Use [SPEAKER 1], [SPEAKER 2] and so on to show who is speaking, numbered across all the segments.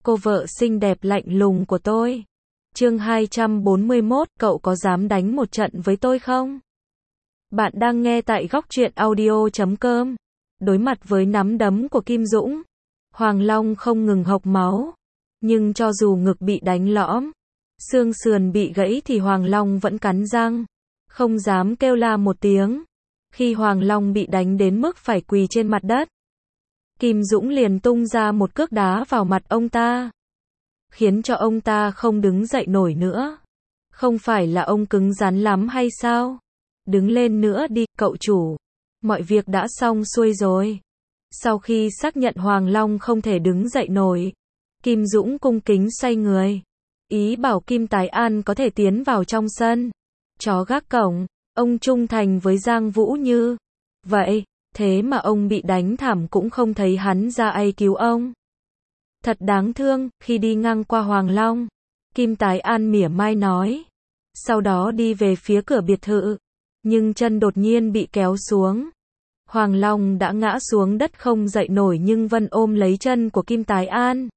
[SPEAKER 1] cô vợ xinh đẹp lạnh lùng của tôi. Chương 241, cậu có dám đánh một trận với tôi không? Bạn đang nghe tại góc truyện audio.com. Đối mặt với nắm đấm của Kim Dũng, Hoàng Long không ngừng hộc máu. Nhưng cho dù ngực bị đánh lõm, xương sườn bị gãy thì Hoàng Long vẫn cắn răng, không dám kêu la một tiếng. Khi Hoàng Long bị đánh đến mức phải quỳ trên mặt đất, Kim Dũng liền tung ra một cước đá vào mặt ông ta, khiến cho ông ta không đứng dậy nổi nữa. Không phải là ông cứng rắn lắm hay sao? Đứng lên nữa đi, cậu chủ. Mọi việc đã xong xuôi rồi. Sau khi xác nhận Hoàng Long không thể đứng dậy nổi, Kim Dũng cung kính xoay người, ý bảo Kim Tái An có thể tiến vào trong sân. Chó gác cổng, ông trung thành với Giang Vũ như vậy, thế mà ông bị đánh thảm cũng không thấy hắn ra ai cứu ông. Thật đáng thương. Khi đi ngang qua Hoàng Long, Kim Tái An mỉa mai nói. Sau đó đi về phía cửa biệt thự, nhưng chân đột nhiên bị kéo xuống. Hoàng Long đã ngã xuống đất không dậy nổi, nhưng Vân ôm lấy chân của Kim Tái An,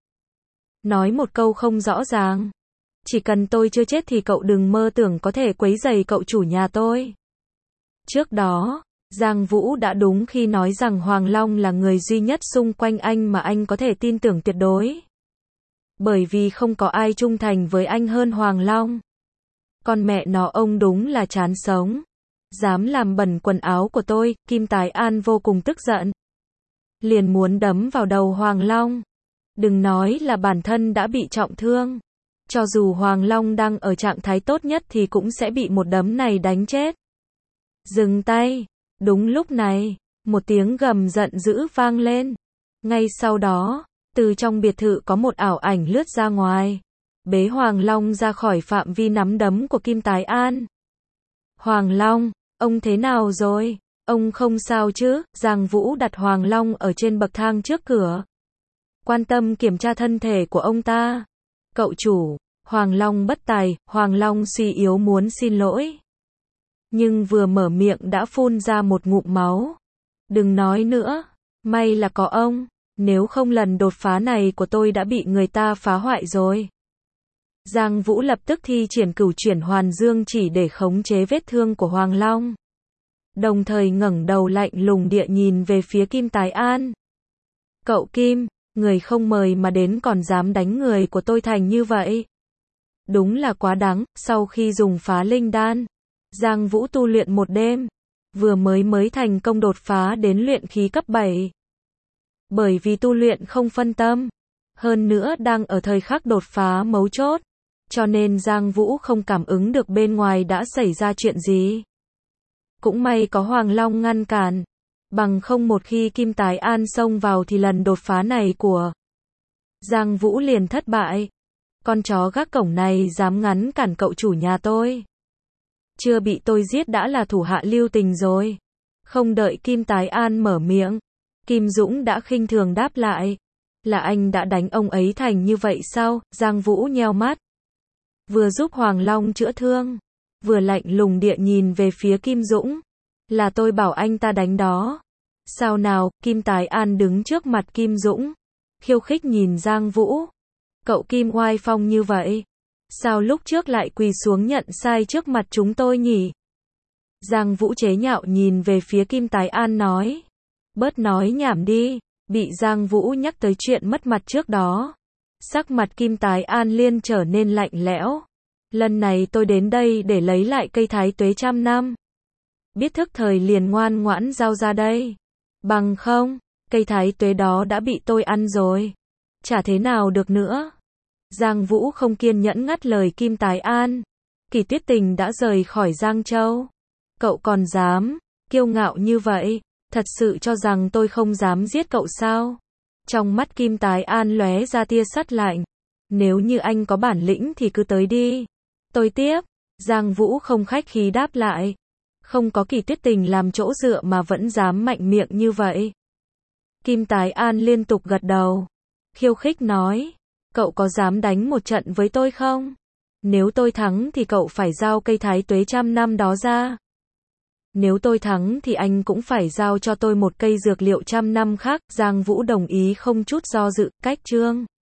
[SPEAKER 1] nói một câu không rõ ràng. Chỉ cần tôi chưa chết thì cậu đừng mơ tưởng có thể quấy rầy cậu chủ nhà tôi. Trước đó, Giang Vũ đã đúng khi nói rằng Hoàng Long là người duy nhất xung quanh anh mà anh có thể tin tưởng tuyệt đối. Bởi vì không có ai trung thành với anh hơn Hoàng Long. Con mẹ nó, ông đúng là chán sống. Dám làm bẩn quần áo của tôi. Kim Tái An vô cùng tức giận, liền muốn đấm vào đầu Hoàng Long. Đừng nói là bản thân đã bị trọng thương, cho dù Hoàng Long đang ở trạng thái tốt nhất thì cũng sẽ bị một đấm này đánh chết. Dừng tay. Đúng lúc này, một tiếng gầm giận dữ vang lên. Ngay sau đó, từ trong biệt thự có một ảo ảnh lướt ra ngoài, bế Hoàng Long ra khỏi phạm vi nắm đấm của Kim Tái An. Hoàng Long, ông thế nào rồi? Ông không sao chứ? Giang Vũ đặt Hoàng Long ở trên bậc thang trước cửa, quan tâm kiểm tra thân thể của ông ta. Cậu chủ, Hoàng Long bất tài. Hoàng Long suy yếu muốn xin lỗi, nhưng vừa mở miệng đã phun ra một ngụm máu. Đừng nói nữa, may là có ông, nếu không lần đột phá này của tôi đã bị người ta phá hoại rồi. Giang Vũ lập tức thi triển cửu chuyển hoàn dương chỉ để khống chế vết thương của Hoàng Long, đồng thời ngẩng đầu lạnh lùng địa nhìn về phía Kim Tái An. Cậu Kim, người không mời mà đến còn dám đánh người của tôi thành như vậy. Đúng là quá đáng. Sau khi dùng phá linh đan, Giang Vũ tu luyện một đêm, vừa mới thành công đột phá đến luyện khí cấp 7. Bởi vì tu luyện không phân tâm, hơn nữa đang ở thời khắc đột phá mấu chốt, cho nên Giang Vũ không cảm ứng được bên ngoài đã xảy ra chuyện gì. Cũng may có Hoàng Long ngăn cản, bằng không một khi Kim Tái An xông vào thì lần đột phá này của Giang Vũ liền thất bại. Con chó gác cổng này dám ngăn cản cậu chủ nhà tôi, chưa bị tôi giết đã là thủ hạ lưu tình rồi. Không đợi Kim Tái An mở miệng, Kim Dũng đã khinh thường đáp lại. Là anh đã đánh ông ấy thành như vậy sao? Giang Vũ nheo mắt, vừa giúp Hoàng Long chữa thương, vừa lạnh lùng địa nhìn về phía Kim Dũng. Là tôi bảo anh ta đánh đó. Sao nào? Kim Tái An đứng trước mặt Kim Dũng, khiêu khích nhìn Giang Vũ. Cậu Kim oai phong như vậy, sao lúc trước lại quỳ xuống nhận sai trước mặt chúng tôi nhỉ? Giang Vũ chế nhạo nhìn về phía Kim Tái An nói. Bớt nói nhảm đi. Bị Giang Vũ nhắc tới chuyện mất mặt trước đó, sắc mặt Kim Tái An liền trở nên lạnh lẽo. Lần này tôi đến đây để lấy lại cây thái tuế 100 năm. Biết thức thời liền ngoan ngoãn giao ra đây. Bằng không, cây thái tuế đó đã bị tôi ăn rồi, chả thế nào được nữa. Giang Vũ không kiên nhẫn ngắt lời Kim Tái An. Kỳ Tuyết Tình đã rời khỏi Giang Châu. Cậu còn dám kiêu ngạo như vậy? Thật sự cho rằng tôi không dám giết cậu sao? Trong mắt Kim Tái An lóe ra tia sắt lạnh. Nếu như anh có bản lĩnh thì cứ tới đi, tôi tiếp. Giang Vũ không khách khí đáp lại. Không có Kỳ Tuyết Tình làm chỗ dựa mà vẫn dám mạnh miệng như vậy. Kim Tái An liên tục gật đầu, khiêu khích nói. Cậu có dám đánh một trận với tôi không? Nếu tôi thắng thì cậu phải giao cây thái tuế 100 năm đó ra. Nếu tôi thắng thì anh cũng phải giao cho tôi một cây dược liệu 100 năm khác. Giang Vũ đồng ý không chút do dự. Cách chương